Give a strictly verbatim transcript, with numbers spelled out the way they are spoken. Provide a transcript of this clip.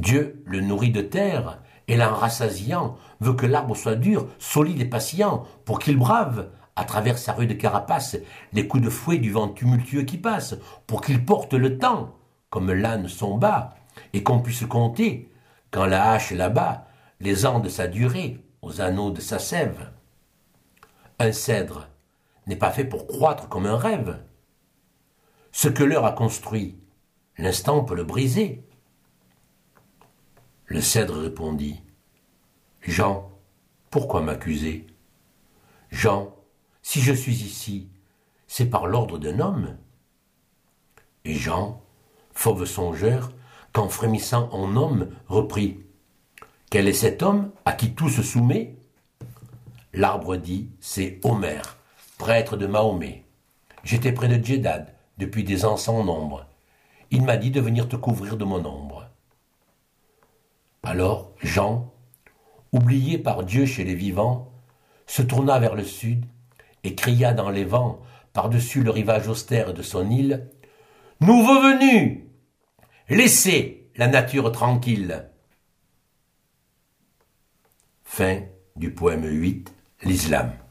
Dieu le nourrit de terre, et l'en rassasiant, veut que l'arbre soit dur, solide et patient, pour qu'il brave, à travers sa rude carapace, les coups de fouet du vent tumultueux qui passe, pour qu'il porte le temps, comme l'âne son bas, et qu'on puisse compter, quand la hache l'abat, les ans de sa durée, aux anneaux de sa sève. Un cèdre n'est pas fait pour croître comme un rêve. Ce que l'heure a construit, l'instant peut le briser. Le cèdre répondit, « Jean, pourquoi m'accuser? Jean, si je suis ici, c'est par l'ordre d'un homme. » Et Jean, fauve songeur, qu'en frémissant en homme, reprit, « Quel est cet homme à qui tout se soumet ?» L'arbre dit, « C'est Homère, prêtre de Mahomet. J'étais près de Djedad depuis des ans sans nombre. Il m'a dit de venir te couvrir de mon ombre. » Alors Jean, oublié par Dieu chez les vivants, se tourna vers le sud et cria dans les vents, par-dessus le rivage austère de son île, « Nouveau venu, laissez la nature tranquille. » Fin du poème huit, l'Islam.